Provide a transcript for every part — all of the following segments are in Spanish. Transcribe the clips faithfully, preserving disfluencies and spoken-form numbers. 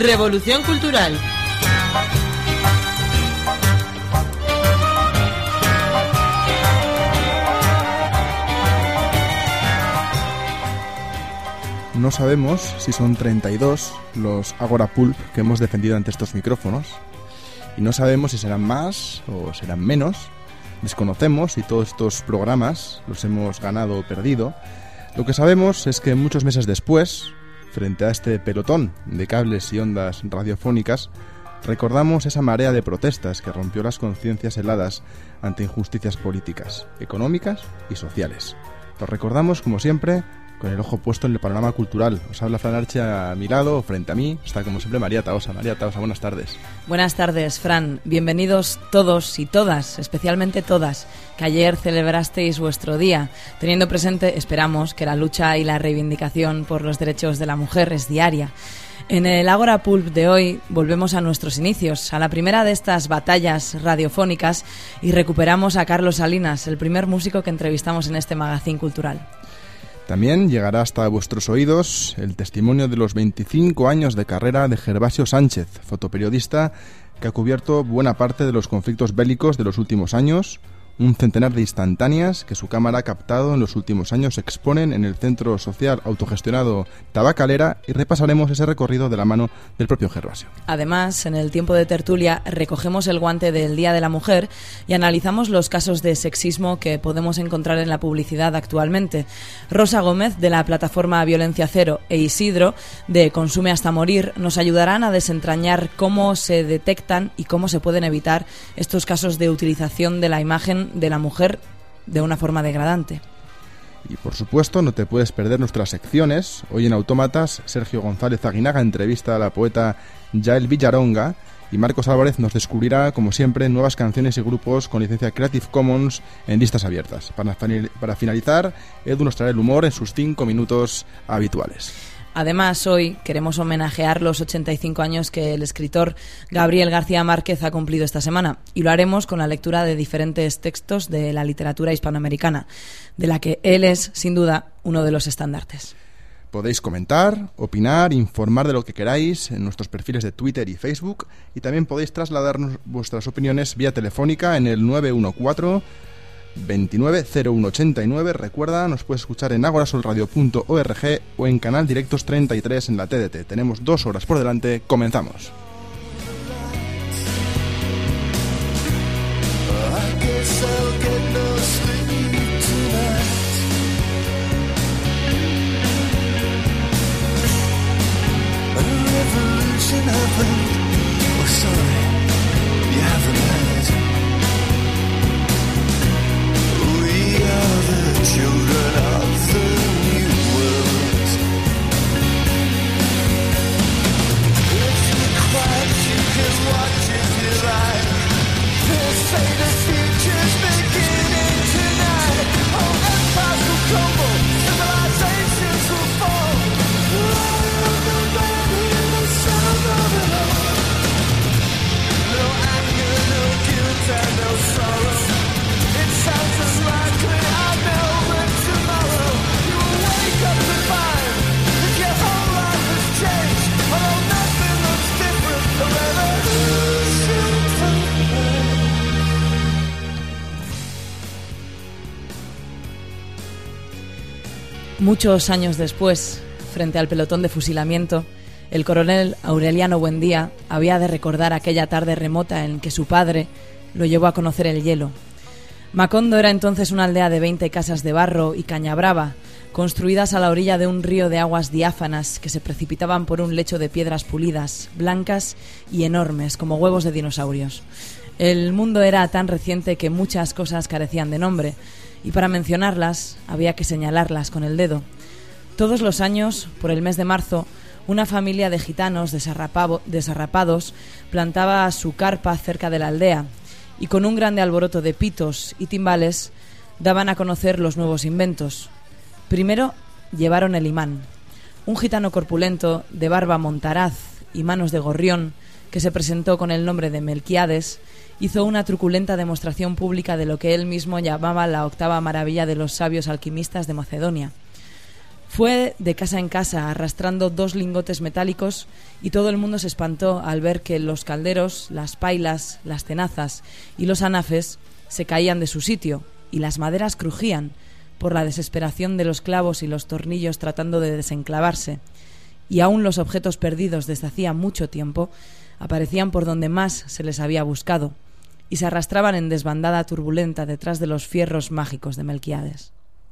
Revolución Cultural. No sabemos si son treinta y dos los Agora Pulp que hemos defendido ante estos micrófonos. Y no sabemos si serán más o serán menos. Desconocemos si todos estos programas los hemos ganado o perdido. Lo que sabemos es que muchos meses después, frente a este pelotón de cables y ondas radiofónicas, recordamos esa marea de protestas que rompió las conciencias heladas ante injusticias políticas, económicas y sociales. Lo recordamos, como siempre, con el ojo puesto en el panorama cultural. Os habla Fran Arche a mi lado, frente a mí está como siempre María Taosa. María Taosa, buenas tardes. Buenas tardes, Fran. Bienvenidos todos y todas, especialmente todas, que ayer celebrasteis vuestro día, teniendo presente, esperamos, que la lucha y la reivindicación por los derechos de la mujer es diaria. En el Agora Pulp de hoy volvemos a nuestros inicios, a la primera de estas batallas radiofónicas, y recuperamos a Carlos Salinas, el primer músico que entrevistamos en este magazín cultural. También llegará hasta vuestros oídos el testimonio de los veinticinco años de carrera de Gervasio Sánchez, fotoperiodista que ha cubierto buena parte de los conflictos bélicos de los últimos años. Un centenar de instantáneas que su cámara ha captado en los últimos años se exponen en el centro social autogestionado Tabacalera, y repasaremos ese recorrido de la mano del propio Gervasio. Además, en el tiempo de tertulia recogemos el guante del Día de la Mujer y analizamos los casos de sexismo que podemos encontrar en la publicidad actualmente. Rosa Gómez, de la plataforma Violencia Cero, e Isidro, de Consume hasta Morir, nos ayudarán a desentrañar cómo se detectan y cómo se pueden evitar estos casos de utilización de la imagen de la mujer de una forma degradante. Y por supuesto no te puedes perder nuestras secciones. Hoy en Autómatas, Sergio González Aguinaga entrevista a la poeta Yael Villaronga, y Marcos Álvarez nos descubrirá, como siempre, nuevas canciones y grupos con licencia Creative Commons en listas abiertas. Para, para finalizar, Edu nos traerá el humor en sus cinco minutos habituales. Además, hoy queremos homenajear los ochenta y cinco años que el escritor Gabriel García Márquez ha cumplido esta semana, y lo haremos con la lectura de diferentes textos de la literatura hispanoamericana, de la que él es, sin duda, uno de los estandartes. Podéis comentar, opinar, informar de lo que queráis en nuestros perfiles de Twitter y Facebook, y también podéis trasladarnos vuestras opiniones vía telefónica en el nueve uno cuatro, veintinueve cero uno ochenta y nueve. Recuerda, nos puedes escuchar en agorasolradio punto org o en Canal Directos treinta y tres en la T D T. Tenemos dos horas por delante. Comenzamos. Children of the new world. If you're quiet, you can watch if you like. They say the future's beginning tonight. Oh, empires will crumble, civilizations will fall. I am the man in the sound of it all. No anger, no guilt, and no sorrow. It sounds as likely I know. Muchos años después, frente al pelotón de fusilamiento, el coronel Aureliano Buendía había de recordar aquella tarde remota en que su padre lo llevó a conocer el hielo. Macondo era entonces una aldea de veinte casas de barro y caña brava, construidas a la orilla de un río de aguas diáfanas que se precipitaban por un lecho de piedras pulidas, blancas y enormes como huevos de dinosaurios. El mundo era tan reciente que muchas cosas carecían de nombre, y para mencionarlas había que señalarlas con el dedo. Todos los años, por el mes de marzo, una familia de gitanos desarrapados plantaba su carpa cerca de la aldea, y con un grande alboroto de pitos y timbales daban a conocer los nuevos inventos. Primero llevaron el imán, un gitano corpulento de barba montaraz y manos de gorrión, que se presentó con el nombre de Melquiades, hizo una truculenta demostración pública de lo que él mismo llamaba la octava maravilla de los sabios alquimistas de Macedonia. Fue de casa en casa arrastrando dos lingotes metálicos y todo el mundo se espantó al ver que los calderos, las pailas, las tenazas y los anafes se caían de su sitio y las maderas crujían por la desesperación de los clavos y los tornillos tratando de desenclavarse, y aún los objetos perdidos desde hacía mucho tiempo aparecían por donde más se les había buscado y se arrastraban en desbandada turbulenta detrás de los fierros mágicos de Melquiades.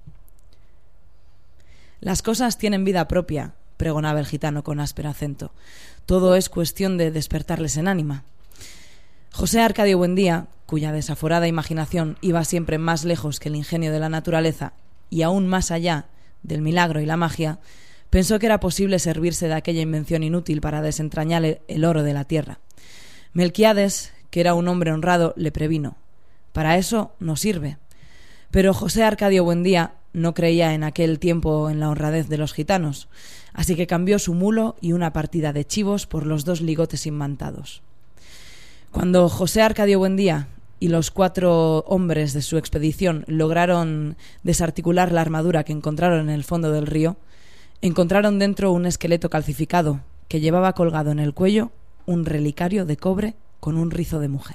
Las cosas tienen vida propia, pregonaba el gitano con áspero acento. Todo es cuestión de despertarles en ánima. José Arcadio Buendía, cuya desaforada imaginación iba siempre más lejos que el ingenio de la naturaleza y aún más allá del milagro y la magia, pensó que era posible servirse de aquella invención inútil para desentrañar el oro de la tierra. Melquiades, que era un hombre honrado, le previno: para eso no sirve. Pero José Arcadio Buendía no creía en aquel tiempo en la honradez de los gitanos, así que cambió su mulo y una partida de chivos por los dos ligotes imantados. Cuando José Arcadio Buendía y los cuatro hombres de su expedición lograron desarticular la armadura que encontraron en el fondo del río, encontraron dentro un esqueleto calcificado que llevaba colgado en el cuello un relicario de cobre con un rizo de mujer.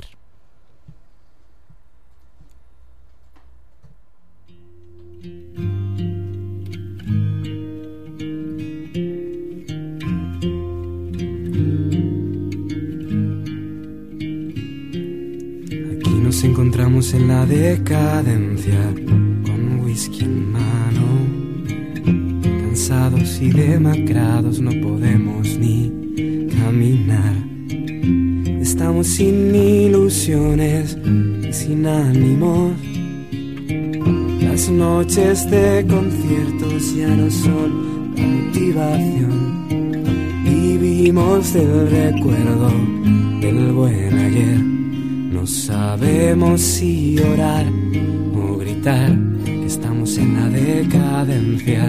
Nos encontramos en la decadencia, con whisky en mano, cansados y demacrados, no podemos ni caminar. Estamos sin ilusiones y sin ánimos. Las noches de conciertos ya no son la motivación. Vivimos del recuerdo del buen ayer. No sabemos si llorar o gritar, que estamos en la decadencia.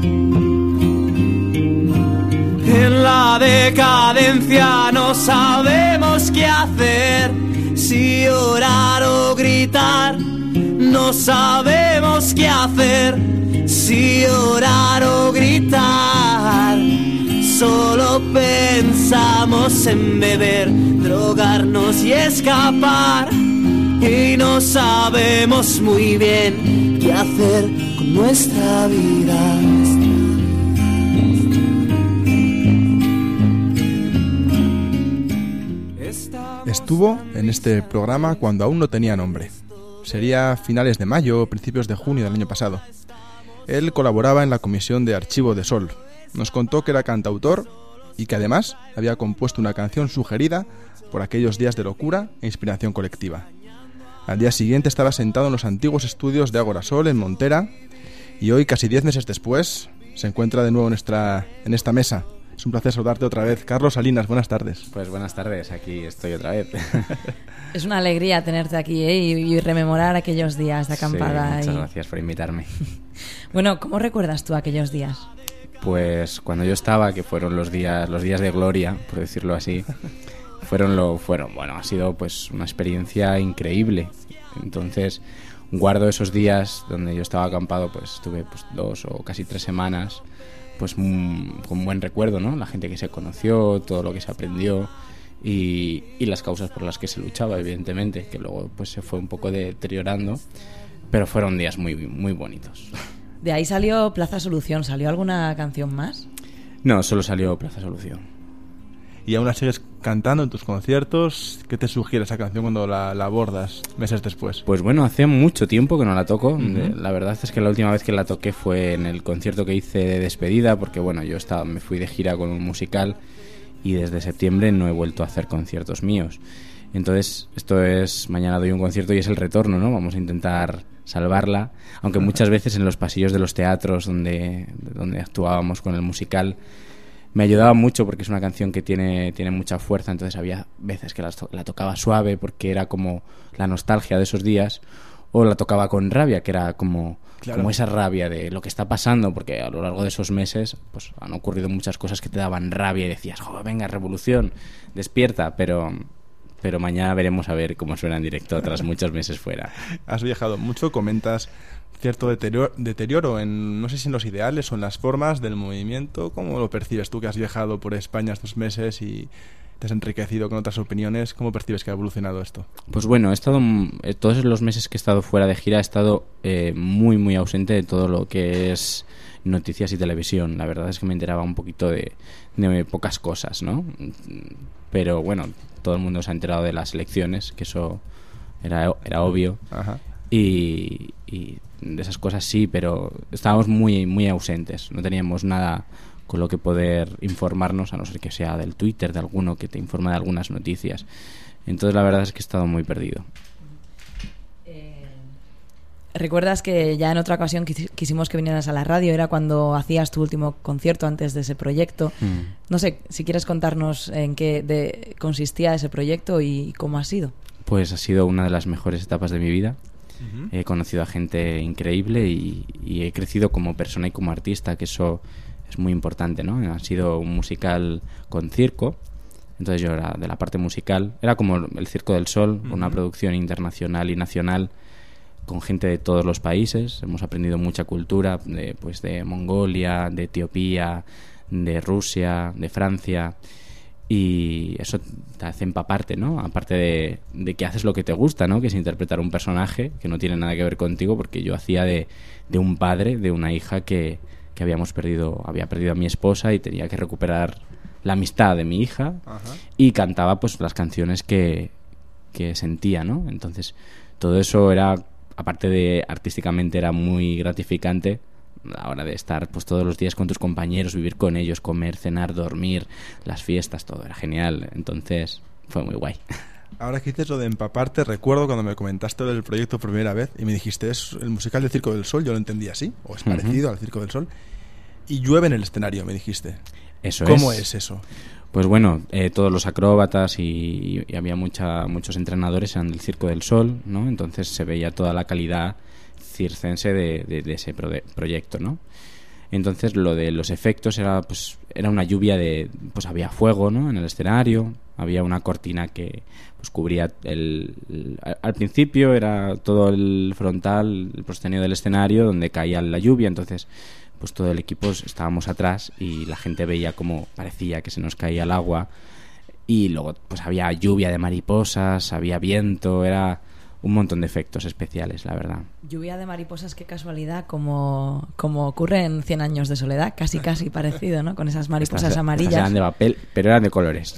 En la decadencia no sabemos qué hacer, si llorar o gritar. No sabemos qué hacer, si llorar o gritar. Solo pensamos en beber, drogarnos y escapar, y no sabemos muy bien qué hacer con nuestra vida. Estuvo en este programa cuando aún no tenía nombre. Sería finales de mayo o principios de junio del año pasado. Él colaboraba en la Comisión de Archivo de Sol. Nos contó que era cantautor y que además había compuesto una canción sugerida por aquellos días de locura e inspiración colectiva. Al día siguiente estaba sentado en los antiguos estudios de Ágora Sol en Montera, y hoy, casi diez meses después, se encuentra de nuevo en, nuestra, en esta mesa. Es un placer saludarte otra vez. Carlos Salinas, buenas tardes. Pues buenas tardes, aquí estoy otra vez. Es una alegría tenerte aquí, ¿eh? y, y rememorar aquellos días de acampada. Sí, muchas y... gracias por invitarme. Bueno, ¿cómo recuerdas tú aquellos días? Pues cuando yo estaba, que fueron los días los días de gloria, por decirlo así, fueron lo fueron bueno, ha sido pues una experiencia increíble. Entonces guardo esos días donde yo estaba acampado, pues estuve pues dos o casi tres semanas, pues mm, con buen recuerdo, ¿no? La gente que se conoció, todo lo que se aprendió y, y las causas por las que se luchaba, evidentemente, que luego pues se fue un poco deteriorando, pero fueron días muy muy bonitos. De ahí salió Plaza Solución. ¿Salió alguna canción más? No, solo salió Plaza Solución. ¿Y aún la sigues cantando en tus conciertos? ¿Qué te sugiere esa canción cuando la, la abordas meses después? Pues bueno, hace mucho tiempo que no la toco. Uh-huh. La verdad es que la última vez que la toqué fue en el concierto que hice de despedida, porque bueno, yo estaba, me fui de gira con un musical y desde septiembre no he vuelto a hacer conciertos míos. Entonces, esto es, mañana doy un concierto y es el retorno, ¿no? Vamos a intentar salvarla, aunque muchas veces en los pasillos de los teatros donde, donde actuábamos con el musical me ayudaba mucho, porque es una canción que tiene, tiene mucha fuerza. Entonces había veces que la, la tocaba suave porque era como la nostalgia de esos días, o la tocaba con rabia, que era como, claro, como esa rabia de lo que está pasando, porque a lo largo de esos meses pues han ocurrido muchas cosas que te daban rabia y decías, joder, venga, revolución, despierta, pero... pero mañana veremos a ver cómo suena en directo tras muchos meses fuera. Has viajado mucho, comentas cierto deterioro, deterioro en, no sé si en los ideales o en las formas del movimiento. ¿Cómo lo percibes tú, que has viajado por España estos meses y te has enriquecido con otras opiniones? ¿Cómo percibes que ha evolucionado esto? Pues bueno, he estado eh, todos los meses que he estado fuera de gira he estado eh, muy muy ausente de todo lo que es noticias y televisión. La verdad es que me enteraba un poquito de, de pocas cosas, ¿no? Pero bueno, todo el mundo se ha enterado de las elecciones, que eso era, era obvio. Ajá. Y, y de esas cosas sí, pero estábamos muy muy ausentes. No teníamos nada con lo que poder informarnos, a no ser que sea del Twitter, de alguno que te informa de algunas noticias. Entonces la verdad es que he estado muy perdido. Eh, ¿Recuerdas que ya en otra ocasión quis- quisimos que vinieras a la radio? Era cuando hacías tu último concierto antes de ese proyecto. Mm. No sé, si quieres contarnos en qué de- consistía ese proyecto y cómo ha sido. Pues ha sido una de las mejores etapas de mi vida. Uh-huh. He conocido a gente increíble y, y he crecido como persona y como artista, que eso es muy importante, ¿no? Ha sido un musical con circo, entonces yo era de la parte musical, era como el Circo del Sol, uh-huh. Una producción internacional y nacional con gente de todos los países. Hemos aprendido mucha cultura, de, pues de Mongolia, de Etiopía, de Rusia, de Francia, y eso te hace empaparte, ¿no? Aparte de, de que haces lo que te gusta, ¿no? Que es interpretar un personaje que no tiene nada que ver contigo, porque yo hacía de, de un padre, de una hija que que habíamos perdido, había perdido a mi esposa y tenía que recuperar la amistad de mi hija. Ajá. Y cantaba pues las canciones que, que sentía, ¿no? Entonces todo eso era, aparte de artísticamente, era muy gratificante a la hora de estar pues todos los días con tus compañeros, vivir con ellos, comer, cenar, dormir, las fiestas, todo era genial. Entonces fue muy guay. Ahora que dices lo de empaparte, recuerdo cuando me comentaste lo del proyecto por primera vez y me dijiste, es el musical del Circo del Sol, yo lo entendí así, o es parecido uh-huh. al Circo del Sol, y llueve en el escenario, me dijiste. Eso ¿Cómo es. es eso? Pues bueno, eh, todos los acróbatas y, y había mucha, muchos entrenadores eran del Circo del Sol, ¿no? Entonces se veía toda la calidad circense de, de, de ese pro- proyecto, ¿no? Entonces lo de los efectos era pues era una lluvia de, pues había fuego, ¿no? En el escenario, había una cortina que pues cubría el, el al principio era todo el frontal, el proscenio del escenario donde caía la lluvia. Entonces pues todo el equipo estábamos atrás y la gente veía como parecía que se nos caía el agua, y luego pues había lluvia de mariposas, había viento, era un montón de efectos especiales, la verdad. Lluvia de mariposas, qué casualidad, como, como ocurre en Cien años de soledad, casi casi parecido, ¿no? Con esas mariposas estas, amarillas. Estas eran de papel, pero eran de colores.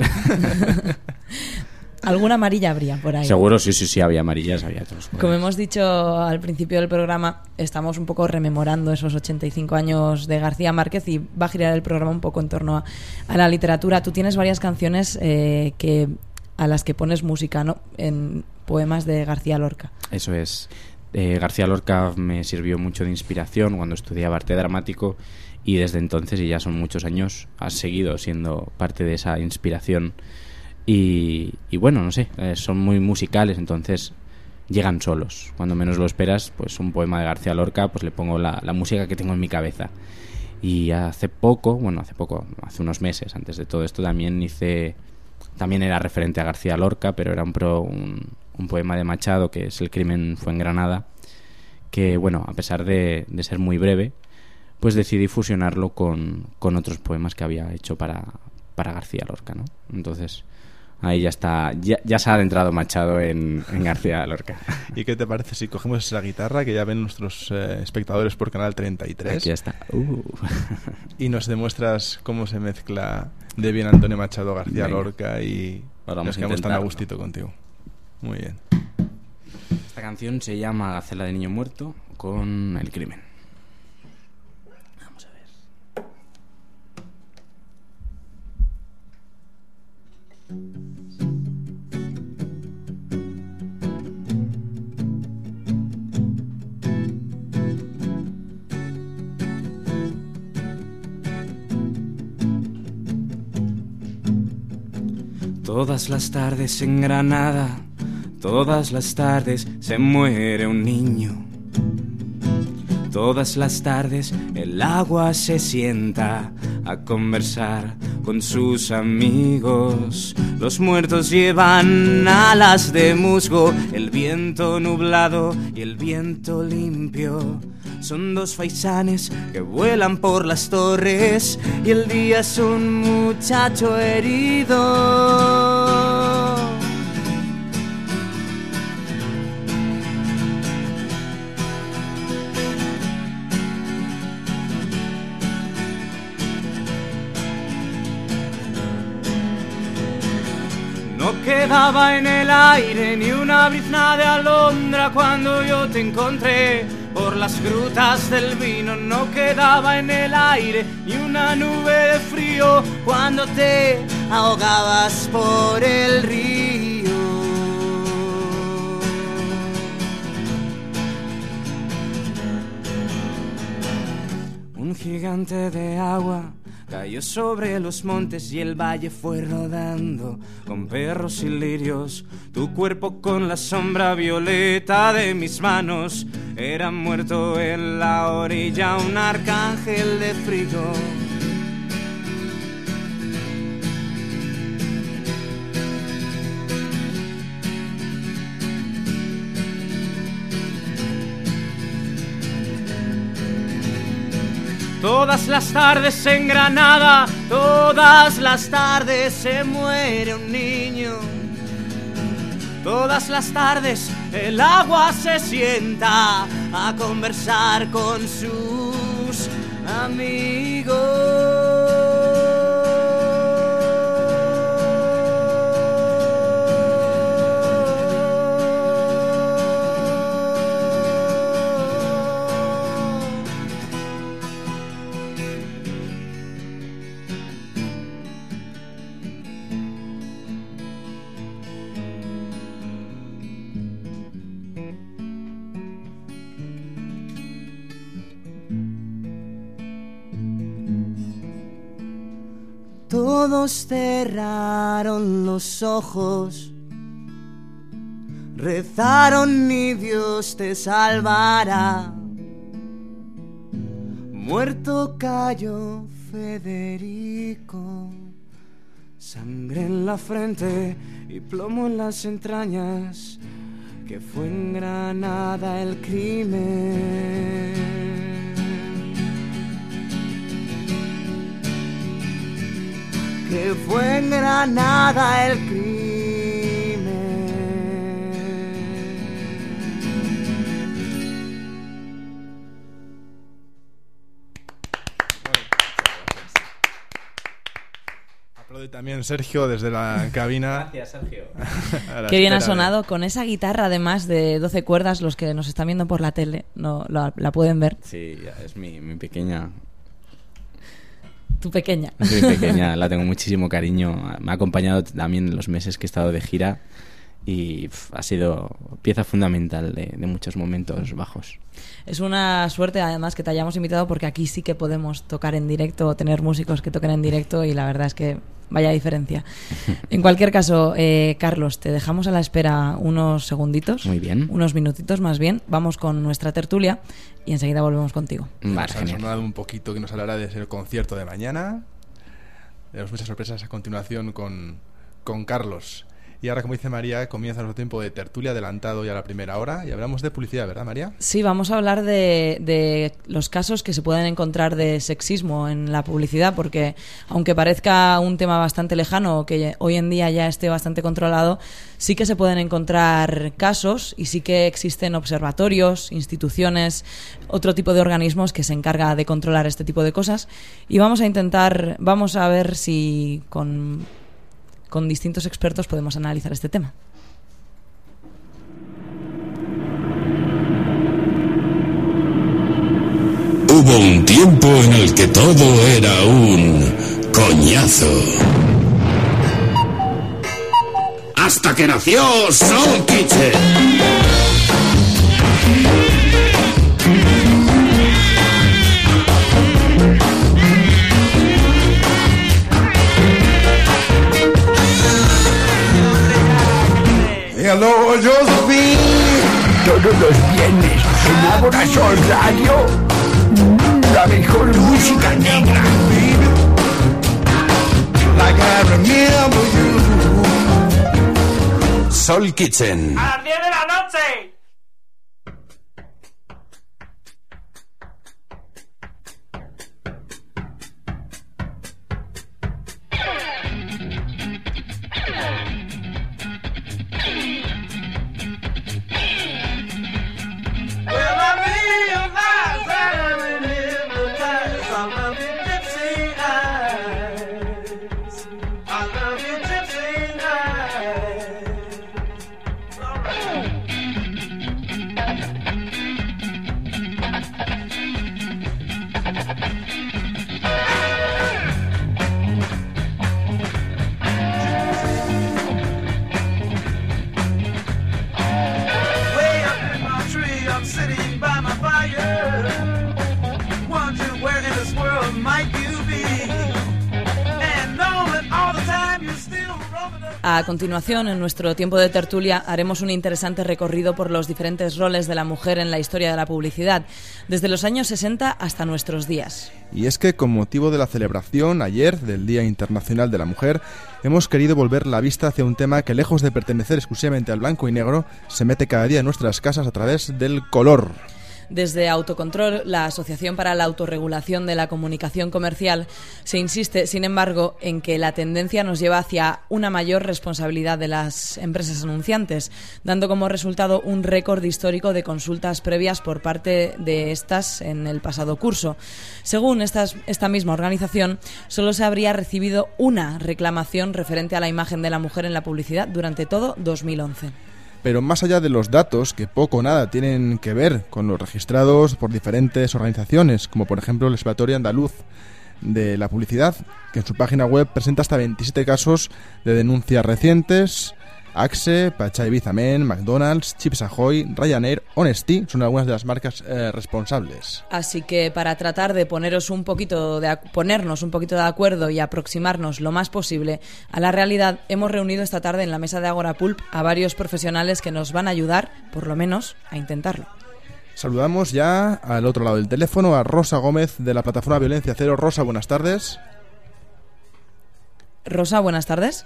¿Alguna amarilla habría por ahí? Seguro, sí, sí, sí, había amarillas, había todos. Como hemos dicho al principio del programa, estamos un poco rememorando esos ochenta y cinco años de García Márquez y va a girar el programa un poco en torno a, a la literatura. Tú tienes varias canciones eh, que a las que pones música, ¿no? En poemas de García Lorca. Eso es. Eh, García Lorca me sirvió mucho de inspiración cuando estudiaba arte dramático, y desde entonces, y ya son muchos años, has seguido siendo parte de esa inspiración. Y, y bueno, no sé, eh, son muy musicales, entonces llegan solos. Cuando menos lo esperas, pues un poema de García Lorca, pues le pongo la, la música que tengo en mi cabeza. Y hace poco, bueno, hace poco, hace unos meses, antes de todo esto, también hice, también era referente a García Lorca, pero era un, pro, un, un poema de Machado, que es El crimen fue en Granada, que bueno, a pesar de, de ser muy breve, pues decidí fusionarlo con, con otros poemas que había hecho para, para García Lorca, ¿no? Entonces ahí ya está, ya, ya se ha adentrado Machado en, en García Lorca. ¿Y qué te parece si cogemos esa guitarra que ya ven nuestros eh, espectadores por Canal treinta y tres? Aquí ya está. Uh. Y nos demuestras cómo se mezcla de bien Antonio Machado, García Venga. Lorca, y Ahora nos quedamos tan a gustito contigo. Muy bien. Esta canción se llama Gacela de niño muerto con El crimen. Vamos a ver. Todas las tardes en Granada, todas las tardes se muere un niño. Todas las tardes el agua se sienta a conversar con sus amigos. Los muertos llevan alas de musgo, el viento nublado y el viento limpio. Son dos faisanes que vuelan por las torres y el día es un muchacho herido. No quedaba en el aire ni una brizna de alondra cuando yo te encontré por las grutas del vino. No quedaba en el aire ni una nube de frío cuando te ahogabas por el río. Un gigante de agua cayó sobre los montes y el valle fue rodando con perros y lirios. Tu cuerpo con la sombra violeta de mis manos era muerto en la orilla un arcángel de frío. Todas las tardes en Granada, todas las tardes se muere un niño. Todas las tardes el agua se sienta a conversar con sus amigos. Todos cerraron los ojos, rezaron y Dios te salvará. Muerto cayó Federico, sangre en la frente y plomo en las entrañas, que fue en Granada el crimen. Que fue en Granada el crimen. Aplaude también Sergio desde la cabina. Gracias, Sergio. Qué bien ha sonado con esa guitarra, además de doce cuerdas. Los que nos están viendo por la tele no la, la pueden ver. Sí, es mi, mi pequeña... Tu pequeña. Mi pequeña, la tengo muchísimo cariño. Me ha acompañado también en los meses que he estado de gira y pff, ha sido pieza fundamental de, de muchos momentos bajos. Es una suerte además que te hayamos invitado, porque aquí sí que podemos tocar en directo o tener músicos que toquen en directo, y la verdad es que vaya diferencia. En cualquier caso, eh, Carlos, te dejamos a la espera unos segunditos. Muy bien. Unos minutitos más bien. Vamos con nuestra tertulia y enseguida volvemos contigo. Vale, nos ha genial. sonado un poquito que nos hablará de ese concierto de mañana. Tenemos muchas sorpresas a continuación con, con Carlos. Y ahora, como dice María, comienza nuestro tiempo de tertulia adelantado ya a la primera hora. Y hablamos de publicidad, ¿verdad, María? Sí, vamos a hablar de, de los casos que se pueden encontrar de sexismo en la publicidad, porque aunque parezca un tema bastante lejano, que hoy en día ya esté bastante controlado, sí que se pueden encontrar casos y sí que existen observatorios, instituciones, otro tipo de organismos que se encarga de controlar este tipo de cosas. Y vamos a intentar, vamos a ver si con... con distintos expertos podemos analizar este tema. Hubo un tiempo en el que todo era un coñazo. Hasta que nació Soul Kitchen. Hello, Josephine. Todos los viernes en Ágora Sol Radio, la mejor música negra. like I remember you. Soul Kitchen. ¡A las diez de la noche! A continuación, en nuestro tiempo de tertulia, haremos un interesante recorrido por los diferentes roles de la mujer en la historia de la publicidad, desde los años sesenta hasta nuestros días. Y es que, con motivo de la celebración ayer del Día Internacional de la Mujer, hemos querido volver la vista hacia un tema que, lejos de pertenecer exclusivamente al blanco y negro, se mete cada día en nuestras casas a través del color. Desde Autocontrol, la Asociación para la Autorregulación de la Comunicación Comercial, se insiste, sin embargo, en que la tendencia nos lleva hacia una mayor responsabilidad de las empresas anunciantes, dando como resultado un récord histórico de consultas previas por parte de estas en el pasado curso. Según estas, esta misma organización, solo se habría recibido una reclamación referente a la imagen de la mujer en la publicidad durante todo dos mil once. Pero más allá de los datos, que poco o nada tienen que ver con los registrados por diferentes organizaciones, como por ejemplo el Observatorio Andaluz de la Publicidad, que en su página web presenta hasta veintisiete casos de denuncias recientes, Axe, Pachá Ibiza Men, McDonald's, Chips Ahoy, Ryanair, Honesty son algunas de las marcas eh, responsables. Así que para tratar de poneros un poquito de ponernos un poquito de acuerdo y aproximarnos lo más posible a la realidad, hemos reunido esta tarde en la mesa de Agora Pulp a varios profesionales que nos van a ayudar, por lo menos, a intentarlo. Saludamos ya al otro lado del teléfono a Rosa Gómez de la plataforma Violencia Cero. Rosa, buenas tardes. Rosa, buenas tardes.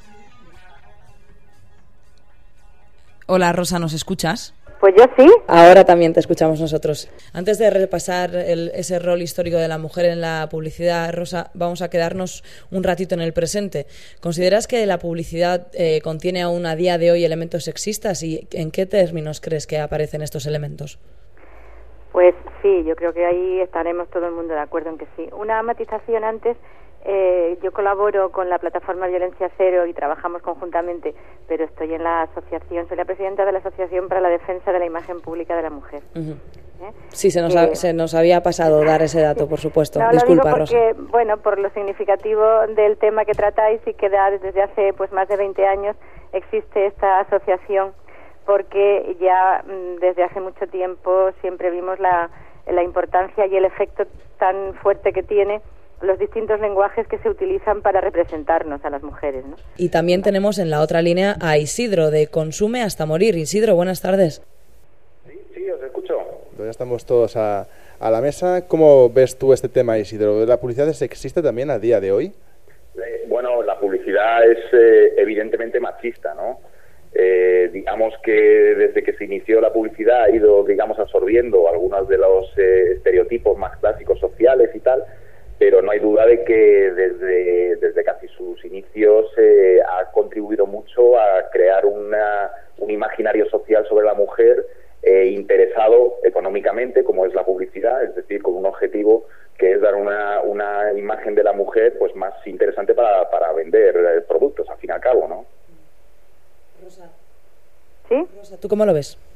Hola, Rosa, ¿nos escuchas? Pues yo sí. Ahora también te escuchamos nosotros. Antes de repasar el, ese rol histórico de la mujer en la publicidad, Rosa, vamos a quedarnos un ratito en el presente. ¿Consideras que la publicidad eh, contiene aún a día de hoy elementos sexistas y en qué términos crees que aparecen estos elementos? Pues sí, yo creo que ahí estaremos todo el mundo de acuerdo en que sí. Una matización antes. Eh, yo colaboro con la plataforma Violencia Cero y trabajamos conjuntamente, pero estoy en la asociación, soy la presidenta de la Asociación para la Defensa de la Imagen Pública de la Mujer. Uh-huh. ¿Eh? Sí, se nos, eh, ha, se nos había pasado dar ese dato, por supuesto. No, Disculpa, lo digo porque, Rosa. Bueno, por lo significativo del tema que tratáis y que da desde hace pues más de veinte años existe esta asociación, porque ya mmm, desde hace mucho tiempo siempre vimos la, la importancia y el efecto tan fuerte que tiene los distintos lenguajes que se utilizan para representarnos a las mujeres, ¿no? Y también tenemos en la otra línea a Isidro, de Consume hasta Morir. Isidro, buenas tardes. Sí, sí, os escucho. Ya estamos todos a, a la mesa. ¿Cómo ves tú este tema, Isidro? ¿La publicidad existe también a día de hoy? Eh, bueno, la publicidad es eh, evidentemente machista, ¿no? Eh, digamos que desde que se inició la publicidad ha ido, digamos, absorbiendo algunos de los eh, estereotipos más clásicos sociales y tal, pero no hay duda de que desde, desde casi sus inicios eh, ha contribuido mucho a crear una, un imaginario social sobre la mujer eh, interesado económicamente, como es la publicidad, es decir, con un objetivo que es dar una, una imagen de la mujer pues más interesante para, para vender productos, al fin y al cabo, ¿no? Rosa. ¿Sí? Rosa, ¿tú cómo lo ves?